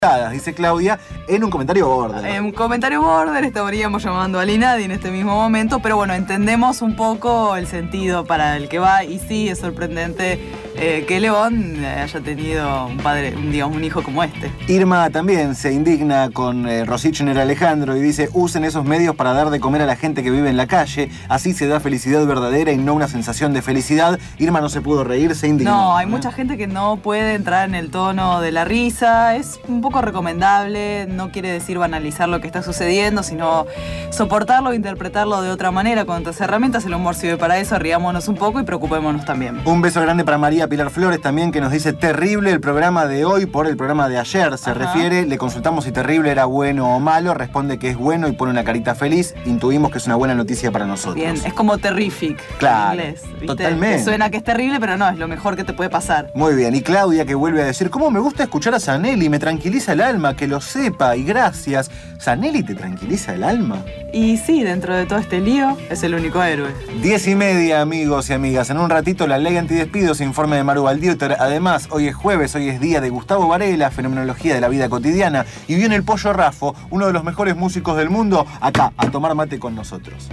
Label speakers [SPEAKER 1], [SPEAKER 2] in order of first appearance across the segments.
[SPEAKER 1] dice Claudia, en un comentario border.
[SPEAKER 2] En un comentario border estaríamos llamando al INADI en este mismo momento, pero bueno, entendemos un poco el sentido para el que va, y sí, es sorprendente que León haya tenido un hijo como este.
[SPEAKER 1] Irma también se indigna con Rosichner Alejandro y dice: usen esos medios para dar de comer a la gente que vive en la calle, así se da felicidad verdadera y no una sensación de felicidad. Irma no se pudo reír, se indignó.
[SPEAKER 2] No, hay mucha gente que no puede entrar en el tono de la risa, es un poco recomendable, no quiere decir banalizar lo que está sucediendo, sino soportarlo e interpretarlo de otra manera, con otras herramientas. El humor sirve para eso, riámonos un poco y preocupémonos también.
[SPEAKER 1] Un beso grande para María Pilar Flores también, que nos dice: terrible el programa de hoy por el programa de ayer. Se refiere, le consultamos si terrible era bueno o malo, responde que es bueno y pone una carita feliz. Intuimos que es una buena noticia para nosotros.
[SPEAKER 2] Bien, es como terrific,
[SPEAKER 1] claro,
[SPEAKER 2] en inglés, ¿viste?
[SPEAKER 1] Totalmente.
[SPEAKER 2] Que suena que es terrible, pero no, es lo mejor que te puede pasar.
[SPEAKER 1] Muy bien, y Claudia, que vuelve a decir: cómo me gusta escuchar a Zanelli, me tranquiliza el alma, que lo sepa, y gracias. ¿Zanelli te tranquiliza el alma?
[SPEAKER 2] Y sí, dentro de todo este lío, es el único héroe.
[SPEAKER 1] 10:30, amigos y amigas. En un ratito, la ley antidespidos, informe de Maru Baldioter. Además, hoy es jueves, hoy es día de Gustavo Varela, fenomenología de la vida cotidiana. Y viene el Pollo Raffo, uno de los mejores músicos del mundo, acá, a tomar mate con nosotros.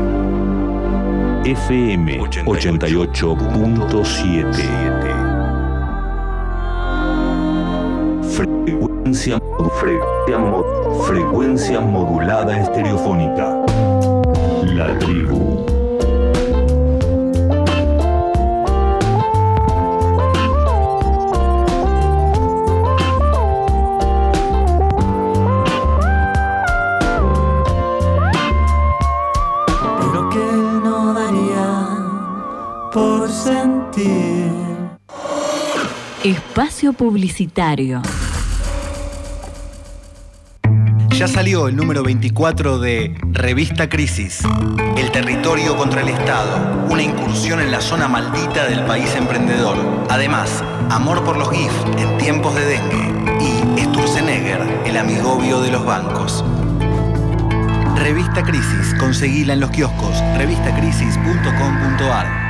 [SPEAKER 3] FM 88.7. Frecuencia modulada estereofónica. La tribu.
[SPEAKER 4] Pero que no daría por sentir.
[SPEAKER 5] Espacio publicitario.
[SPEAKER 1] Ya salió el número 24 de Revista Crisis, el territorio contra el Estado, una incursión en la zona maldita del país emprendedor. Además, amor por los GIF en tiempos de dengue y Sturzenegger, el amigobio de los bancos. Revista Crisis, conseguila en los kioscos, revistacrisis.com.ar.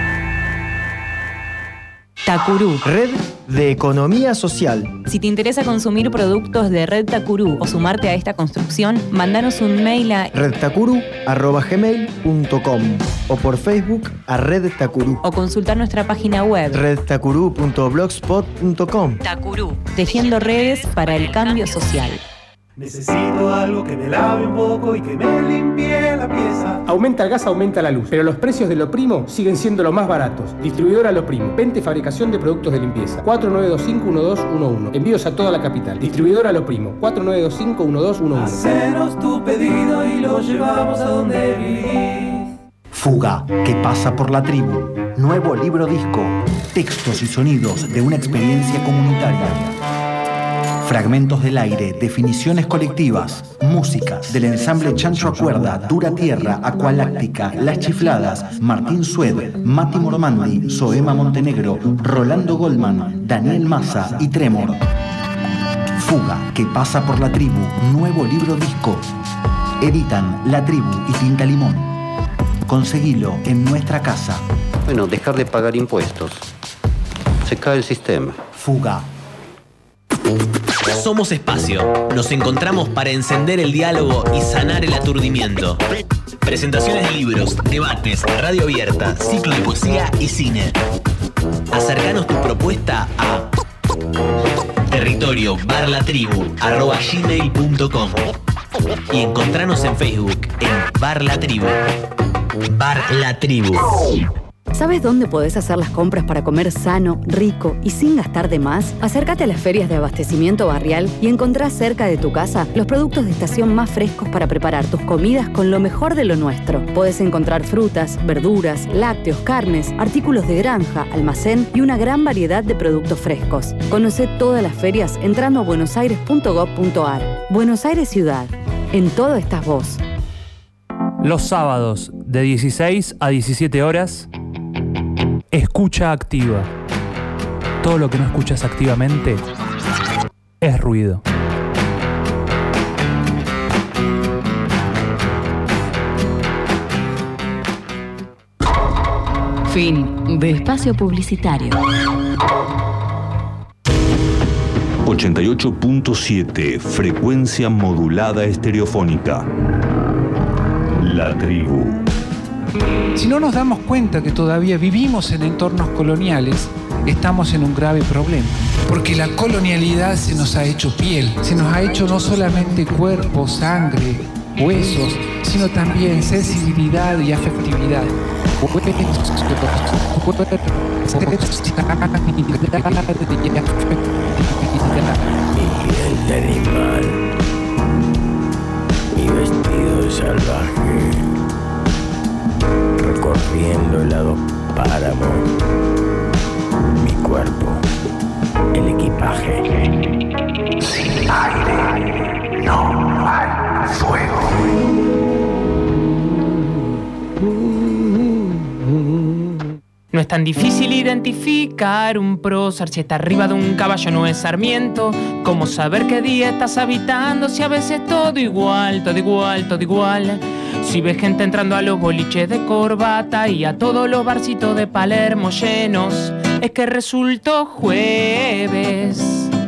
[SPEAKER 6] Tacurú, Red de Economía Social.
[SPEAKER 7] Si te interesa consumir productos de Red Tacurú o sumarte a esta construcción, mándanos un mail a
[SPEAKER 6] redtacurú@gmail.com o por Facebook a Red Tacurú.
[SPEAKER 7] O consultar nuestra página web
[SPEAKER 6] redtacurú.blogspot.com.
[SPEAKER 7] Tacurú, tejiendo redes para el cambio social.
[SPEAKER 4] Necesito algo que me lave un poco y que me limpie la pieza.
[SPEAKER 8] Aumenta el gas, aumenta la luz, pero los precios de Lo Primo siguen siendo los más baratos. Distribuidora Lo Primo, venta y fabricación de productos de limpieza. 4925-1211. Envíos a toda la capital. Distribuidora Lo Primo, 4925-1211.
[SPEAKER 4] Hacenos tu pedido y lo llevamos a donde vivís.
[SPEAKER 9] Fuga, que pasa por la tribu. Nuevo libro disco. Textos y sonidos de una experiencia comunitaria. Fragmentos del aire, definiciones colectivas, músicas del ensamble Chancho a Cuerda, Dura Tierra, Acualáctica, Las Chifladas, Martín Sued, Mati Mormandi, Soema Montenegro, Rolando Goldman, Daniel Massa y Tremor. Fuga, que pasa por la tribu, nuevo libro disco. Editan La Tribu y Tinta Limón. Conseguilo en nuestra casa.
[SPEAKER 10] Bueno, dejar de pagar impuestos. Se cae el sistema.
[SPEAKER 9] Fuga.
[SPEAKER 11] Somos Espacio. Nos encontramos para encender el diálogo y sanar el aturdimiento. Presentaciones de libros, debates, radio abierta, ciclo de poesía y cine. Acercanos tu propuesta a territorio@gmail.com y encontranos en Facebook en Bar La Tribu. Bar La Tribu.
[SPEAKER 5] ¿Sabes dónde podés hacer las compras para comer sano, rico y sin gastar de más? Acércate a las ferias de abastecimiento barrial y encontrá cerca de tu casa los productos de estación más frescos para preparar tus comidas con lo mejor de lo nuestro. Podés encontrar frutas, verduras, lácteos, carnes, artículos de granja, almacén y una gran variedad de productos frescos. Conocé todas las ferias entrando a buenosaires.gov.ar. Buenos Aires Ciudad. En todo estás vos.
[SPEAKER 12] Los sábados de 16 a 17 horas, Escucha Activa. Todo lo que no escuchas activamente es ruido.
[SPEAKER 5] Fin de espacio publicitario.
[SPEAKER 3] 88.7, frecuencia modulada estereofónica. La tribu.
[SPEAKER 13] Si no nos damos cuenta que todavía vivimos en entornos coloniales, estamos en un grave problema. Porque la colonialidad se nos ha hecho piel, se nos ha hecho no solamente cuerpo, sangre, huesos, sino también sensibilidad y afectividad.
[SPEAKER 14] Mi piel de animal, mi vestido de salvaje, recorriendo helados páramos, mi cuerpo, el equipaje.
[SPEAKER 15] Sin aire no hay fuego.
[SPEAKER 16] No es tan difícil identificar un prócer si está arriba de un caballo, no es Sarmiento. Cómo saber qué día estás habitando si a veces todo igual, todo igual, todo igual. Si ves gente entrando a los boliches de corbata y a todos los barcitos de Palermo llenos, es que resultó jueves.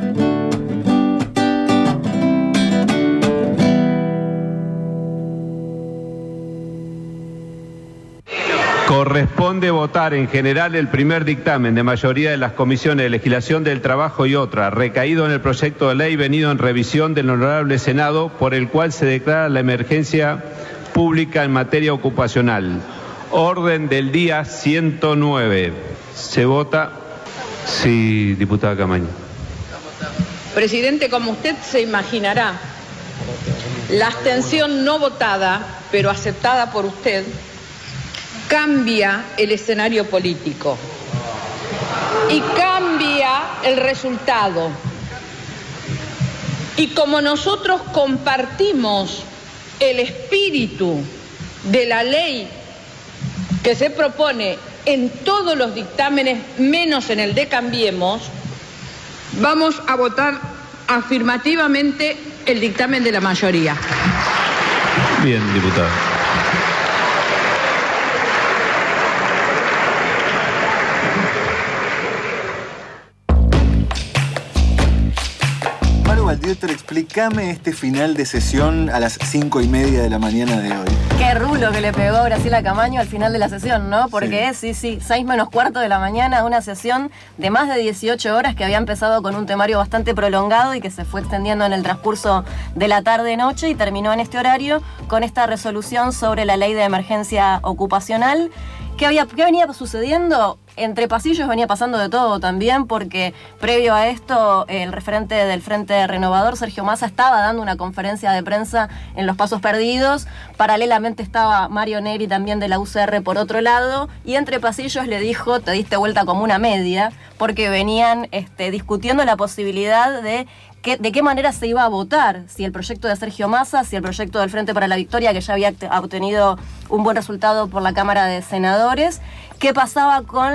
[SPEAKER 17] Corresponde votar en general el primer dictamen de mayoría de las comisiones de legislación del trabajo y otra, recaído en el proyecto de ley venido en revisión del Honorable Senado, por el cual se declara la emergencia pública en materia ocupacional. Orden del día 109. Se vota. Sí, diputada Camaño.
[SPEAKER 18] Presidente, como usted se imaginará, la abstención no votada, pero aceptada por usted, cambia el escenario político y cambia el resultado. Y como nosotros compartimos el espíritu de la ley que se propone en todos los dictámenes, menos en el de Cambiemos, vamos a votar afirmativamente el dictamen de la mayoría.
[SPEAKER 17] Bien, diputada.
[SPEAKER 1] Valdiotter, explícame este final de sesión a las 5:30 de la mañana de hoy.
[SPEAKER 19] Qué rulo que le pegó a Graciela Camaño al final de la sesión, ¿no? Porque sí, 6 menos cuarto de la mañana, una sesión de más de 18 horas que había empezado con un temario bastante prolongado y que se fue extendiendo en el transcurso de la tarde-noche y terminó en este horario con esta resolución sobre la ley de emergencia ocupacional. ¿Qué venía sucediendo? Entre pasillos venía pasando de todo también, porque previo a esto el referente del Frente Renovador, Sergio Massa, estaba dando una conferencia de prensa en Los Pasos Perdidos. Paralelamente estaba Mario Neri también de la UCR por otro lado, y entre pasillos le dijo: te diste vuelta como una media, porque venían discutiendo la posibilidad de qué manera se iba a votar, si el proyecto de Sergio Massa, si el proyecto del Frente para la Victoria, que ya había obtenido un buen resultado por la Cámara de Senadores, qué pasaba con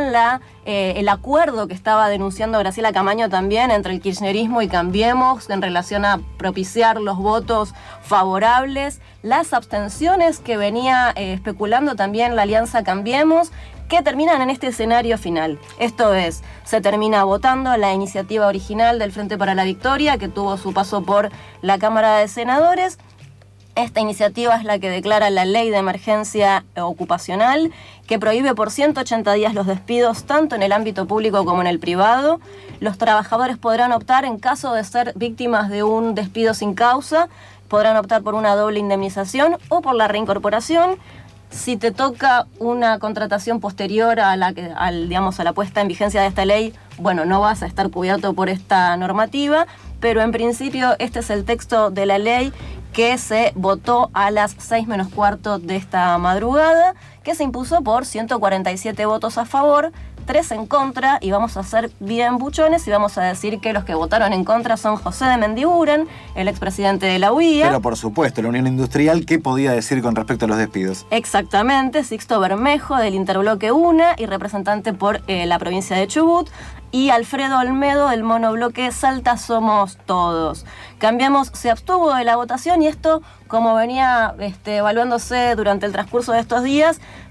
[SPEAKER 19] el acuerdo que estaba denunciando Graciela Camaño también entre el kirchnerismo y Cambiemos en relación a propiciar los votos favorables, las abstenciones que venía especulando también la Alianza Cambiemos, que terminan en este escenario final. Esto es, se termina votando la iniciativa original del Frente para la Victoria, que tuvo su paso por la Cámara de Senadores. Esta iniciativa es la que declara la ley de emergencia ocupacional, que prohíbe por 180 días los despidos, tanto en el ámbito público como en el privado. Los trabajadores podrán optar, en caso de ser víctimas de un despido sin causa, podrán optar por una doble indemnización o por la reincorporación. Si te toca una contratación posterior a la puesta en vigencia de esta ley, bueno, no vas a estar cubierto por esta normativa, pero en principio este es el texto de la ley que se votó a las 6 menos cuarto de esta madrugada, que se impuso por 147 votos a favor, 3 en contra, y vamos a ser bien buchones y vamos a decir que los que votaron en contra son José de Mendiguren, el expresidente de la UIA.
[SPEAKER 1] Pero por supuesto, la Unión Industrial, ¿qué podía decir con respecto a los despidos?
[SPEAKER 19] Exactamente, Sixto Bermejo del Interbloque UNA y representante por la provincia de Chubut, y Alfredo Olmedo del monobloque Salta Somos Todos. Cambiemos se abstuvo de la votación, y esto, como venía evaluándose durante el transcurso de estos días,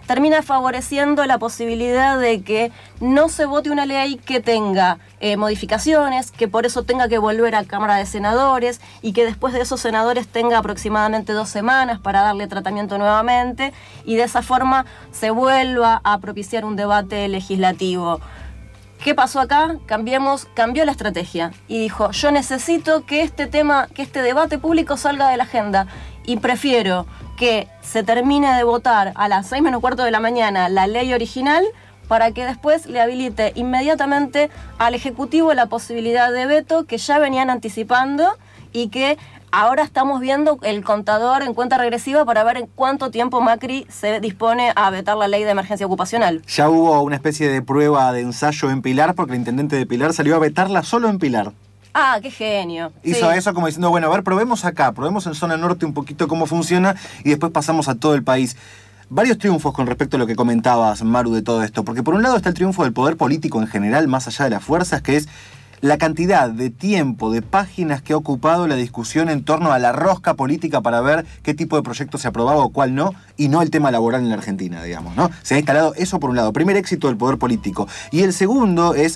[SPEAKER 19] termina favoreciendo la posibilidad de que no se vote una ley que tenga modificaciones, que por eso tenga que volver a Cámara de Senadores y que después de esos senadores tenga aproximadamente 2 semanas para darle tratamiento nuevamente y de esa forma se vuelva a propiciar un debate legislativo. ¿Qué pasó acá? Cambió la estrategia y dijo, yo necesito que este debate público salga de la agenda y prefiero que se termine de votar a las 6 menos cuarto de la mañana la ley original para que después le habilite inmediatamente al Ejecutivo la posibilidad de veto que ya venían anticipando y que ahora estamos viendo el contador en cuenta regresiva para ver en cuánto tiempo Macri se dispone a vetar la ley de emergencia ocupacional.
[SPEAKER 1] Ya hubo una especie de prueba de ensayo en Pilar porque el intendente de Pilar salió a vetarla solo en Pilar.
[SPEAKER 19] Ah, qué genio.
[SPEAKER 1] Hizo eso como diciendo, bueno, a ver, probemos acá, probemos en zona norte un poquito cómo funciona y después pasamos a todo el país. Varios triunfos con respecto a lo que comentabas, Maru, de todo esto. Porque por un lado está el triunfo del poder político en general, más allá de las fuerzas, que es la cantidad de tiempo, de páginas que ha ocupado la discusión en torno a la rosca política para ver qué tipo de proyecto se aprobaba o cuál no, y no el tema laboral en la Argentina, digamos, ¿no? Se ha instalado eso por un lado. Primer éxito del poder político. Y el segundo es,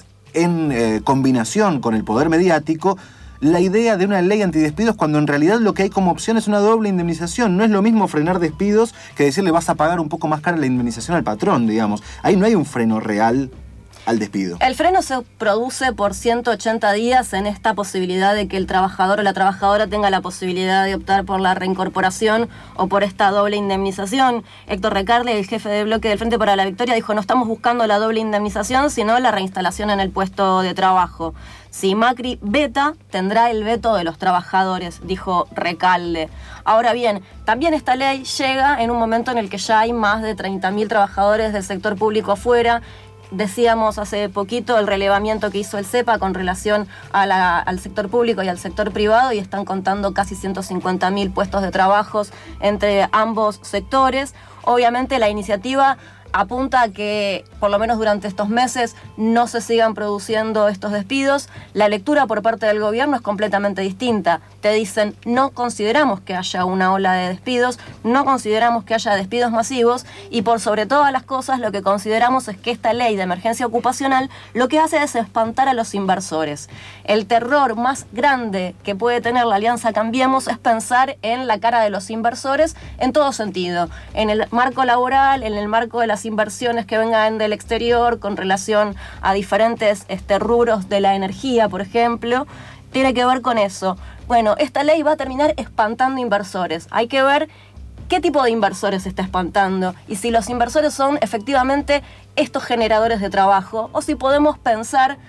[SPEAKER 1] en combinación con el poder mediático, la idea de una ley antidespidos cuando en realidad lo que hay como opción es una doble indemnización. No es lo mismo frenar despidos que decirle vas a pagar un poco más cara la indemnización al patrón, digamos. Ahí no hay un freno real al despido.
[SPEAKER 19] El freno se produce por 180 días en esta posibilidad de que el trabajador o la trabajadora tenga la posibilidad de optar por la reincorporación o por esta doble indemnización. Héctor Recarle, el jefe de bloque del Frente para la Victoria, dijo no estamos buscando la doble indemnización, sino la reinstalación en el puesto de trabajo. Si Macri veta, tendrá el veto de los trabajadores, dijo Recalde. Ahora bien, también esta ley llega en un momento en el que ya hay más de 30.000 trabajadores del sector público afuera. Decíamos hace poquito el relevamiento que hizo el CEPA con relación al sector público y al sector privado y están contando casi 150.000 puestos de trabajo entre ambos sectores. Obviamente la iniciativa apunta a que, por lo menos durante estos meses, no se sigan produciendo estos despidos. La lectura por parte del gobierno es completamente distinta. Te dicen, no consideramos que haya una ola de despidos, no consideramos que haya despidos masivos y por sobre todas las cosas lo que consideramos es que esta ley de emergencia ocupacional lo que hace es espantar a los inversores. El terror más grande que puede tener la Alianza Cambiemos es pensar en la cara de los inversores en todo sentido, en el marco laboral, en el marco de las inversiones que vengan del exterior con relación a diferentes rubros de la energía, por ejemplo, tiene que ver con eso. Bueno, esta ley va a terminar espantando inversores. Hay que ver qué tipo de inversores se está espantando y si los inversores son efectivamente estos generadores de trabajo o si podemos pensar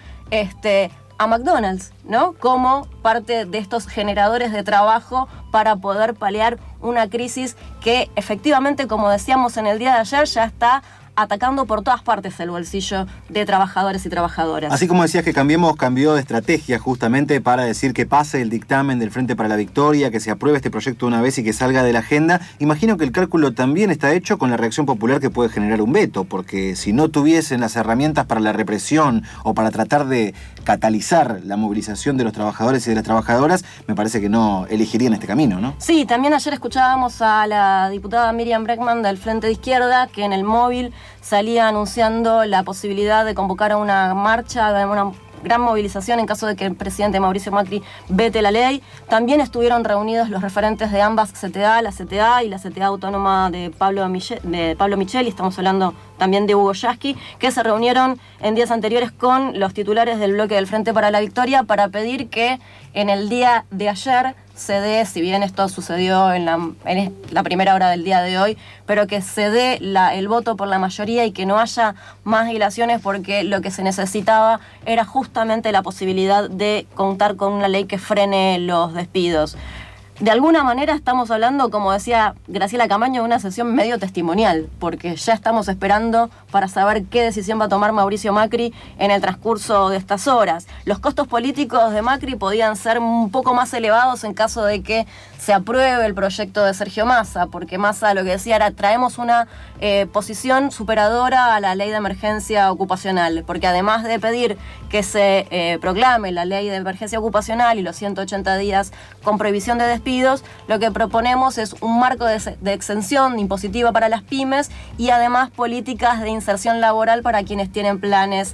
[SPEAKER 19] a McDonald's, ¿no? Como parte de estos generadores de trabajo para poder paliar una crisis que efectivamente, como decíamos en el día de ayer, ya está atacando por todas partes el bolsillo de trabajadores y trabajadoras.
[SPEAKER 1] Así como decías que Cambiemos cambió de estrategia justamente para decir que pase el dictamen del Frente para la Victoria, que se apruebe este proyecto una vez y que salga de la agenda, imagino que el cálculo también está hecho con la reacción popular que puede generar un veto, porque si no tuviesen las herramientas para la represión o para tratar de catalizar la movilización de los trabajadores y de las trabajadoras, me parece que no elegirían este camino, ¿no?
[SPEAKER 19] Sí, también ayer escuchábamos a la diputada Miriam Bregman del Frente de Izquierda, que en el móvil salía anunciando la posibilidad de convocar a una marcha, una gran movilización en caso de que el presidente Mauricio Macri vete la ley. También estuvieron reunidos los referentes de ambas CTA, la CTA y la CTA autónoma de Pablo Micheli, estamos hablando también de Hugo Yasky, que se reunieron en días anteriores con los titulares del bloque del Frente para la Victoria para pedir que en el día de ayer se dé, si bien esto sucedió en la primera hora del día de hoy, pero que se dé el voto por la mayoría y que no haya más dilaciones porque lo que se necesitaba era justamente la posibilidad de contar con una ley que frene los despidos. De alguna manera estamos hablando, como decía Graciela Camaño, de una sesión medio testimonial, porque ya estamos esperando para saber qué decisión va a tomar Mauricio Macri en el transcurso de estas horas. Los costos políticos de Macri podían ser un poco más elevados en caso de que se apruebe el proyecto de Sergio Massa, porque Massa lo que decía era traemos una posición superadora a la ley de emergencia ocupacional, porque además de pedir que se proclame la ley de emergencia ocupacional y los 180 días con prohibición de despido, antidespidos, lo que proponemos es un marco de exención impositiva para las pymes y además políticas de inserción laboral para quienes tienen planes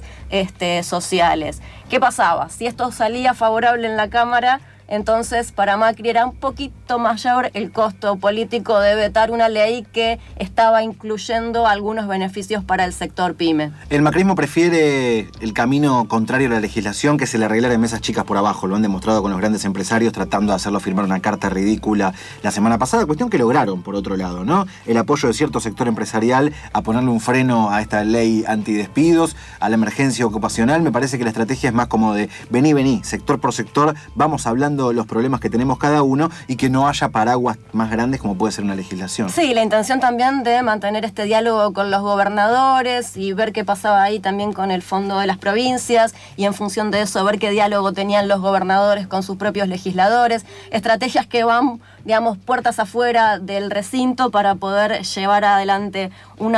[SPEAKER 19] sociales. ¿Qué pasaba? Si esto salía favorable en la Cámara, entonces para Macri era un poquito mayor el costo político de vetar una ley que estaba incluyendo algunos beneficios para el sector pyme.
[SPEAKER 1] El macrismo prefiere el camino contrario a la legislación, que se le arreglara en mesas chicas por abajo. Lo han demostrado con los grandes empresarios tratando de hacerlo firmar una carta ridícula la semana pasada, cuestión que lograron por otro lado, ¿no? El apoyo de cierto sector empresarial a ponerle un freno a esta ley antidespidos, a la emergencia ocupacional. Me parece que la estrategia es más como de vení, sector por sector, vamos hablando los problemas que tenemos cada uno y que no haya paraguas más grandes como puede ser una legislación.
[SPEAKER 19] Sí, la intención también de mantener este diálogo con los gobernadores y ver qué pasaba ahí también con el fondo de las provincias y en función de eso ver qué diálogo tenían los gobernadores con sus propios legisladores, estrategias que van, digamos, puertas afuera del recinto para poder llevar adelante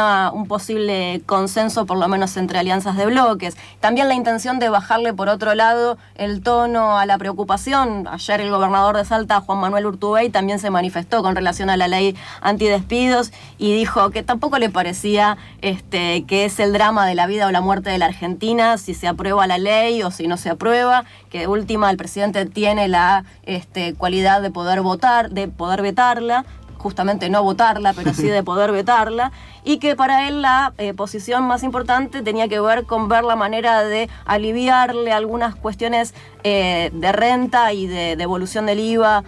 [SPEAKER 19] un posible consenso, por lo menos entre alianzas de bloques. También la intención de bajarle por otro lado el tono a la preocupación. Ayer el gobernador de Salta, Juan Manuel Urtubey, también se manifestó con relación a la ley antidespidos y dijo que tampoco le parecía que es el drama de la vida o la muerte de la Argentina si se aprueba la ley o si no se aprueba, que de última el presidente tiene la cualidad de poder votar, de poder vetarla, justamente no votarla, pero sí de poder vetarla, y que para él la posición más importante tenía que ver con ver la manera de aliviarle algunas cuestiones de renta y de devolución del IVA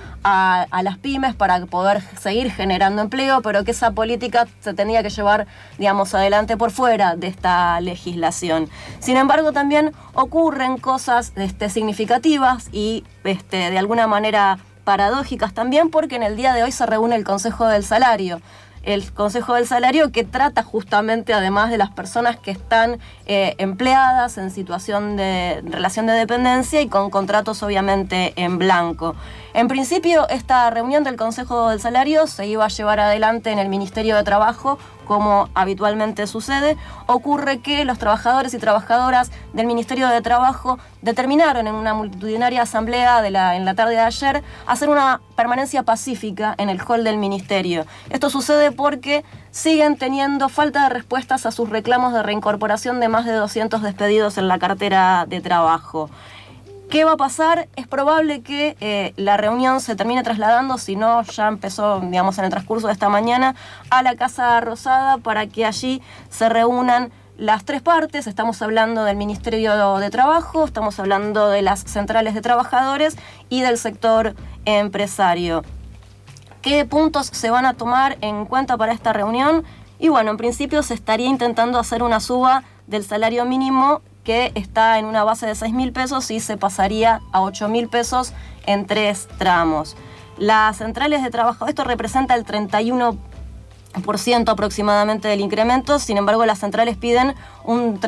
[SPEAKER 19] a las pymes para poder seguir generando empleo, pero que esa política se tenía que llevar, digamos, adelante por fuera de esta legislación. Sin embargo, también ocurren cosas significativas y de alguna manera paradójicas también, porque en el día de hoy se reúne el Consejo del Salario. El Consejo del Salario que trata justamente, además de las personas que están empleadas en situación de relación de dependencia y con contratos obviamente en blanco. En principio, esta reunión del Consejo del Salario se iba a llevar adelante en el Ministerio de Trabajo, como habitualmente sucede. Ocurre que los trabajadores y trabajadoras del Ministerio de Trabajo determinaron en una multitudinaria asamblea en la tarde de ayer hacer una permanencia pacífica en el hall del Ministerio. Esto sucede porque siguen teniendo falta de respuestas a sus reclamos de reincorporación de más de 200 despedidos en la cartera de trabajo. ¿Qué va a pasar? Es probable que la reunión se termine trasladando, si no ya empezó, digamos, en el transcurso de esta mañana, a la Casa Rosada para que allí se reúnan las tres partes. Estamos hablando del Ministerio de Trabajo, estamos hablando de las centrales de trabajadores y del sector empresario. ¿Qué puntos se van a tomar en cuenta para esta reunión? Y bueno, en principio se estaría intentando hacer una suba del salario mínimo que está en una base de 6.000 pesos y se pasaría a 8.000 pesos en 3 tramos. Las centrales de trabajo, esto representa el 31% aproximadamente del incremento, sin embargo las centrales piden un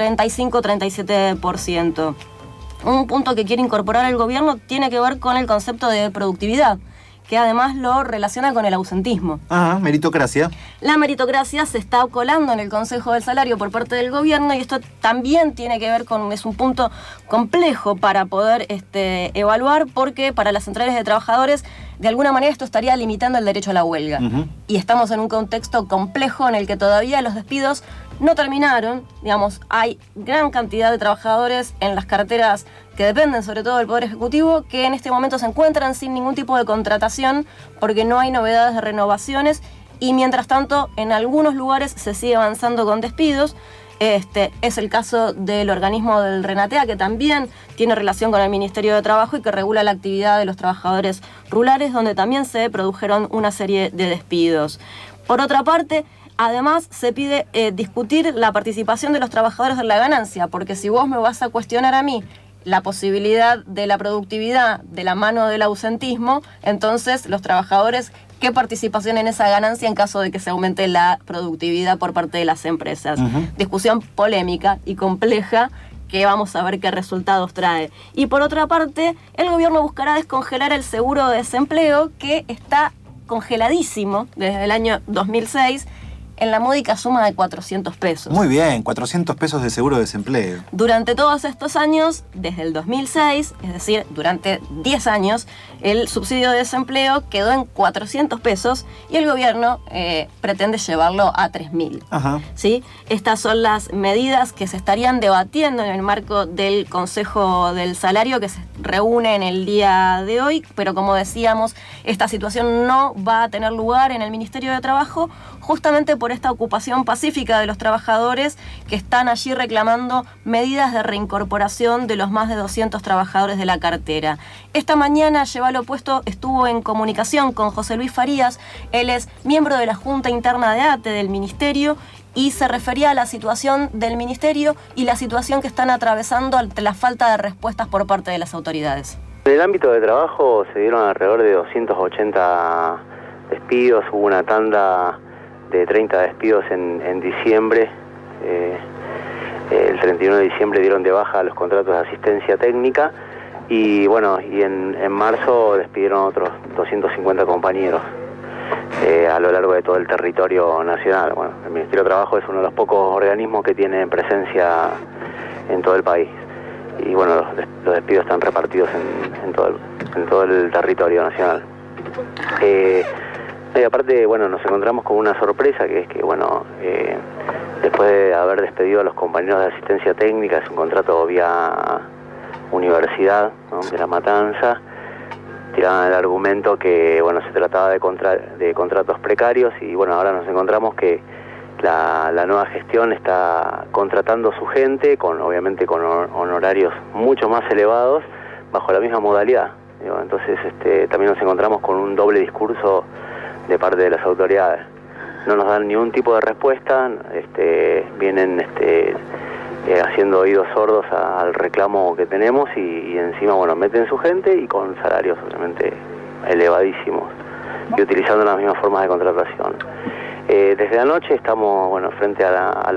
[SPEAKER 19] 35-37%. Un punto que quiere incorporar el gobierno tiene que ver con el concepto de productividad, que además lo relaciona con el ausentismo.
[SPEAKER 1] Meritocracia.
[SPEAKER 19] La meritocracia se está colando en el Consejo del Salario por parte del gobierno y esto también tiene que ver con, es un punto complejo para poder evaluar, porque para las centrales de trabajadores de alguna manera esto estaría limitando el derecho a la huelga. Y estamos en un contexto complejo en el que todavía los despidos no terminaron. Digamos, hay gran cantidad de trabajadores en las carteras que dependen sobre todo del Poder Ejecutivo, que en este momento se encuentran sin ningún tipo de contratación porque no hay novedades de renovaciones y mientras tanto en algunos lugares se sigue avanzando con despidos. Es el caso del organismo del Renatea, que también tiene relación con el Ministerio de Trabajo y que regula la actividad de los trabajadores rurales, donde también se produjeron una serie de despidos. Por otra parte, además, se pide discutir la participación de los trabajadores en la ganancia, porque si vos me vas a cuestionar a mí la posibilidad de la productividad de la mano del ausentismo, entonces los trabajadores, ¿qué participación en esa ganancia en caso de que se aumente la productividad por parte de las empresas? Discusión polémica y compleja que vamos a ver qué resultados trae. Y por otra parte, el gobierno buscará descongelar el seguro de desempleo, que está congeladísimo desde el año 2006. en la módica suma de 400 pesos.
[SPEAKER 1] Muy bien, 400 pesos de seguro de desempleo.
[SPEAKER 19] Durante todos estos años, desde el 2006, es decir, durante 10 años, el subsidio de desempleo quedó en 400 pesos y el gobierno pretende llevarlo a 3.000.
[SPEAKER 1] Ajá.
[SPEAKER 19] ¿Sí? Estas son las medidas que se estarían debatiendo en el marco del Consejo del Salario que se reúne en el día de hoy, pero como decíamos, esta situación no va a tener lugar en el Ministerio de Trabajo justamente por esta ocupación pacífica de los trabajadores que están allí reclamando medidas de reincorporación de los más de 200 trabajadores de la cartera. Esta mañana Lleva lo Opuesto estuvo en comunicación con José Luis Farías, él es miembro de la Junta Interna de ATE del Ministerio y se refería a la situación del Ministerio y la situación que están atravesando ante la falta de respuestas por parte de las autoridades.
[SPEAKER 10] En el ámbito de trabajo se dieron alrededor de 280 despidos, hubo una tanda de 30 despidos en diciembre. El 31 de diciembre dieron de baja los contratos de asistencia técnica y bueno, y en marzo despidieron otros 250 compañeros a lo largo de todo el territorio nacional. Bueno, el Ministerio de Trabajo es uno de los pocos organismos que tiene presencia en todo el país. Y bueno, los despidos están repartidos en todo el territorio nacional. Y aparte, bueno, nos encontramos con una sorpresa, que es que, bueno, después de haber despedido a los compañeros de asistencia técnica, es un contrato vía universidad, ¿no?, de La Matanza, tiraban el argumento que, bueno, se trataba de contratos precarios y, bueno, ahora nos encontramos que la nueva gestión está contratando a su gente, obviamente con honorarios mucho más elevados, bajo la misma modalidad. Entonces también nos encontramos con un doble discurso de parte de las autoridades. No nos dan ningún tipo de respuesta, vienen haciendo oídos sordos al reclamo que tenemos y encima, bueno, meten su gente y con salarios obviamente elevadísimos y utilizando las mismas formas de contratación. Desde anoche estamos, bueno, frente a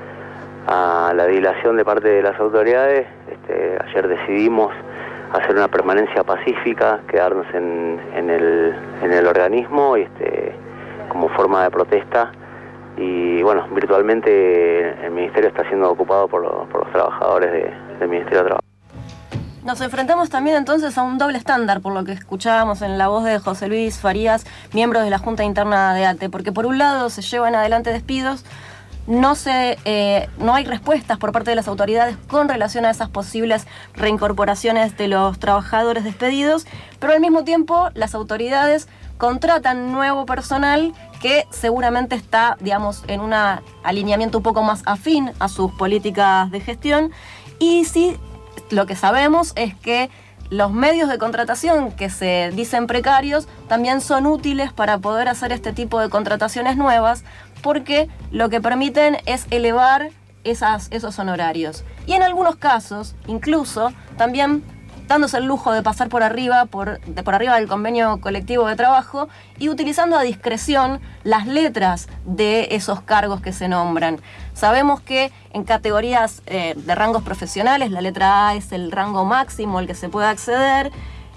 [SPEAKER 10] la dilación de parte de las autoridades. Ayer decidimos hacer una permanencia pacífica, quedarnos en el organismo como forma de protesta y bueno, virtualmente el Ministerio está siendo ocupado por los trabajadores del Ministerio de Trabajo.
[SPEAKER 19] Nos enfrentamos también entonces a un doble estándar, por lo que escuchábamos en la voz de José Luis Farías, miembro de la Junta Interna de ATE, porque por un lado se llevan adelante despidos, no hay respuestas por parte de las autoridades con relación a esas posibles reincorporaciones de los trabajadores despedidos, pero al mismo tiempo las autoridades contratan nuevo personal que seguramente está, digamos, en un alineamiento un poco más afín a sus políticas de gestión. Y sí, lo que sabemos es que los medios de contratación que se dicen precarios también son útiles para poder hacer este tipo de contrataciones nuevas, porque lo que permiten es elevar esos honorarios. Y en algunos casos, incluso, también dándose el lujo de pasar por arriba del convenio colectivo de trabajo y utilizando a discreción las letras de esos cargos que se nombran. Sabemos que en categorías de rangos profesionales, la letra A es el rango máximo al que se puede acceder.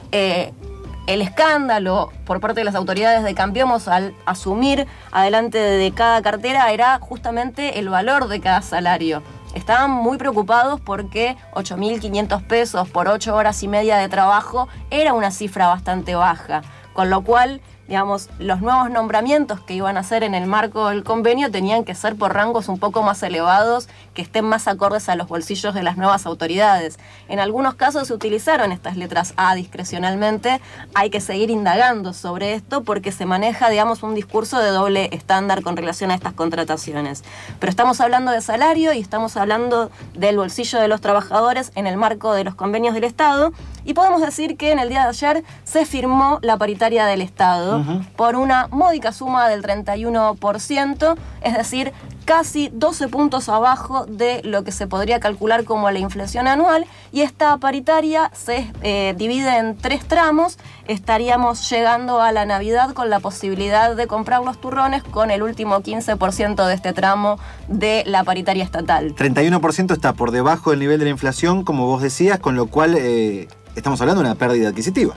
[SPEAKER 19] El escándalo por parte de las autoridades de Cambiemos al asumir adelante de cada cartera era justamente el valor de cada salario. Estaban muy preocupados porque 8.500 pesos por 8 horas y media de trabajo era una cifra bastante baja, con lo cual, digamos, los nuevos nombramientos que iban a hacer en el marco del convenio tenían que ser por rangos un poco más elevados, que estén más acordes a los bolsillos de las nuevas autoridades. En algunos casos se utilizaron estas letras A discrecionalmente. Hay que seguir indagando sobre esto porque se maneja, digamos, un discurso de doble estándar con relación a estas contrataciones. Pero estamos hablando de salario y estamos hablando del bolsillo de los trabajadores en el marco de los convenios del Estado, y podemos decir que en el día de ayer se firmó la paritaria del Estado por una módica suma del 31%, es decir, casi 12 puntos abajo de lo que se podría calcular como la inflación anual, y esta paritaria se divide en 3 tramos. Estaríamos llegando a la Navidad con la posibilidad de comprar los turrones con el último 15% de este tramo de la paritaria estatal.
[SPEAKER 1] 31% está por debajo del nivel de la inflación, como vos decías, con lo cual estamos hablando de una pérdida adquisitiva.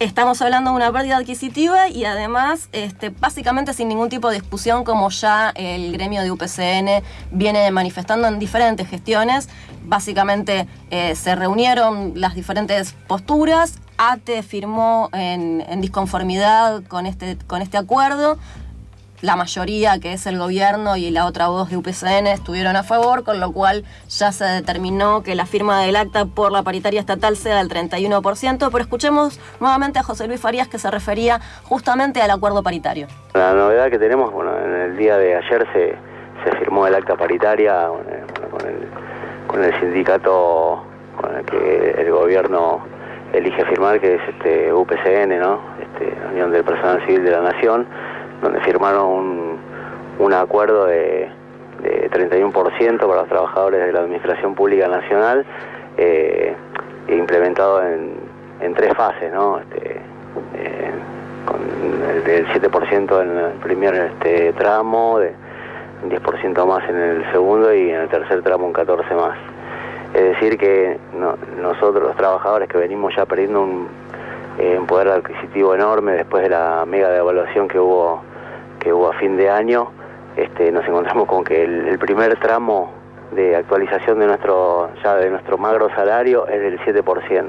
[SPEAKER 19] Estamos hablando de una pérdida adquisitiva y además básicamente sin ningún tipo de discusión, como ya el gremio de UPCN viene manifestando en diferentes gestiones. Básicamente se reunieron las diferentes posturas, ATE firmó en disconformidad con este acuerdo. La mayoría, que es el gobierno, y la otra voz de UPCN estuvieron a favor, con lo cual ya se determinó que la firma del acta por la paritaria estatal sea del 31%, pero escuchemos nuevamente a José Luis Farías, que se refería justamente al acuerdo paritario.
[SPEAKER 10] La novedad que tenemos, en el día de ayer se firmó el acta paritaria con el sindicato con el que el gobierno elige firmar, que es UPCN, ¿no? La Unión del Personal Civil de la Nación, donde firmaron un acuerdo de 31% para los trabajadores de la Administración Pública Nacional, implementado en 3 fases, ¿no? Con el del 7% en el primer tramo, un 10% más en el segundo y en el tercer tramo un 14% más. Es decir que nosotros los trabajadores que venimos ya perdiendo un poder adquisitivo enorme después de la mega devaluación que hubo a fin de año, nos encontramos con que el primer tramo de actualización de nuestro magro salario es del 7%.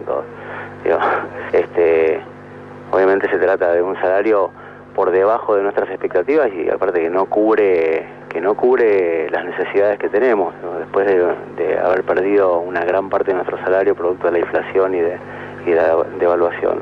[SPEAKER 10] Obviamente se trata de un salario por debajo de nuestras expectativas y aparte que no cubre las necesidades que tenemos, ¿no? Después de haber perdido una gran parte de nuestro salario producto de la inflación y de la devaluación.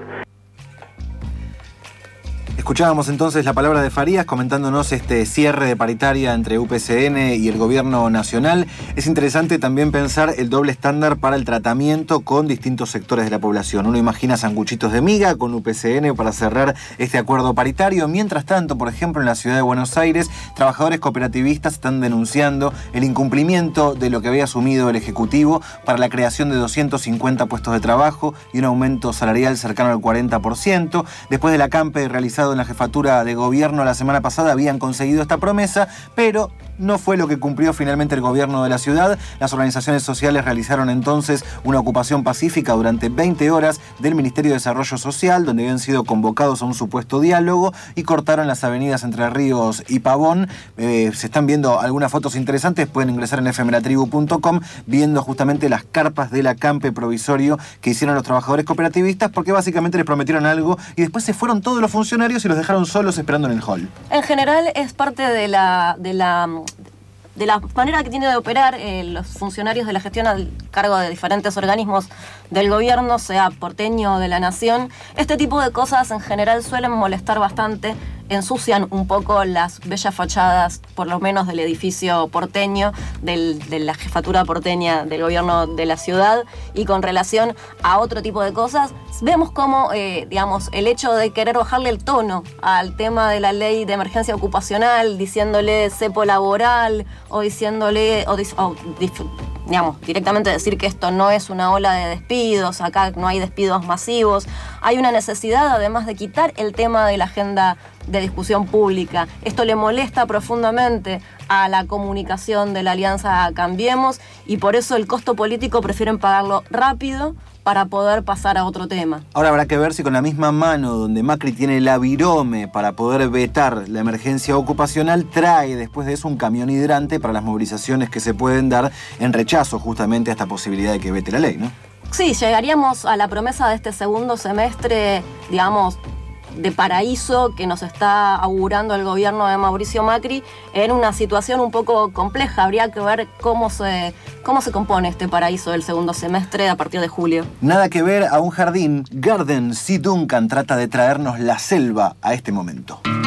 [SPEAKER 1] Escuchábamos entonces la palabra de Farías comentándonos este cierre de paritaria entre UPCN y el gobierno nacional. Es interesante también pensar el doble estándar para el tratamiento con distintos sectores de la población. Uno imagina sanguchitos de miga con UPCN para cerrar este acuerdo paritario. Mientras tanto, por ejemplo, en la ciudad de Buenos Aires, trabajadores cooperativistas están denunciando el incumplimiento de lo que había asumido el Ejecutivo para la creación de 250 puestos de trabajo y un aumento salarial cercano al 40%. Después del acampe realizado en la jefatura de gobierno la semana pasada habían conseguido esta promesa, pero no fue lo que cumplió finalmente el gobierno de la ciudad. Las organizaciones sociales realizaron entonces una ocupación pacífica durante 20 horas del Ministerio de Desarrollo Social, donde habían sido convocados a un supuesto diálogo, y cortaron las avenidas Entre Ríos y Pavón. Se están viendo algunas fotos interesantes, pueden ingresar en fmlatribu.com viendo justamente las carpas del acampe provisorio que hicieron los trabajadores cooperativistas, porque básicamente les prometieron algo y después se fueron todos los funcionarios y los dejaron solos esperando en el hall.
[SPEAKER 19] En general es parte de la manera que tiene de operar los funcionarios de la gestión al cargo de diferentes organismos del gobierno, sea porteño o de la nación. Este tipo de cosas en general suelen molestar bastante, ensucian un poco las bellas fachadas, por lo menos del edificio porteño, de la jefatura porteña del gobierno de la ciudad. Y con relación a otro tipo de cosas, vemos cómo, el hecho de querer bajarle el tono al tema de la ley de emergencia ocupacional, diciéndole cepo laboral, o diciéndole, directamente decir que esto no es una ola de despidos, acá no hay despidos masivos. Hay una necesidad, además, de quitar el tema de la agenda de discusión pública. Esto le molesta profundamente a la comunicación de la Alianza Cambiemos, y por eso el costo político prefieren pagarlo rápido para poder pasar a otro tema.
[SPEAKER 1] Ahora habrá que ver si con la misma mano donde Macri tiene la virome para poder vetar la emergencia ocupacional, trae después de eso un camión hidrante para las movilizaciones que se pueden dar en rechazo justamente a esta posibilidad de que vete la ley, ¿no?
[SPEAKER 19] Sí, llegaríamos a la promesa de este segundo semestre, de paraíso que nos está augurando el gobierno de Mauricio Macri, en una situación un poco compleja. Habría que ver cómo se compone este paraíso del segundo semestre a partir de julio.
[SPEAKER 1] Nada que ver a un jardín. Garden C. Duncan trata de traernos la selva a este momento.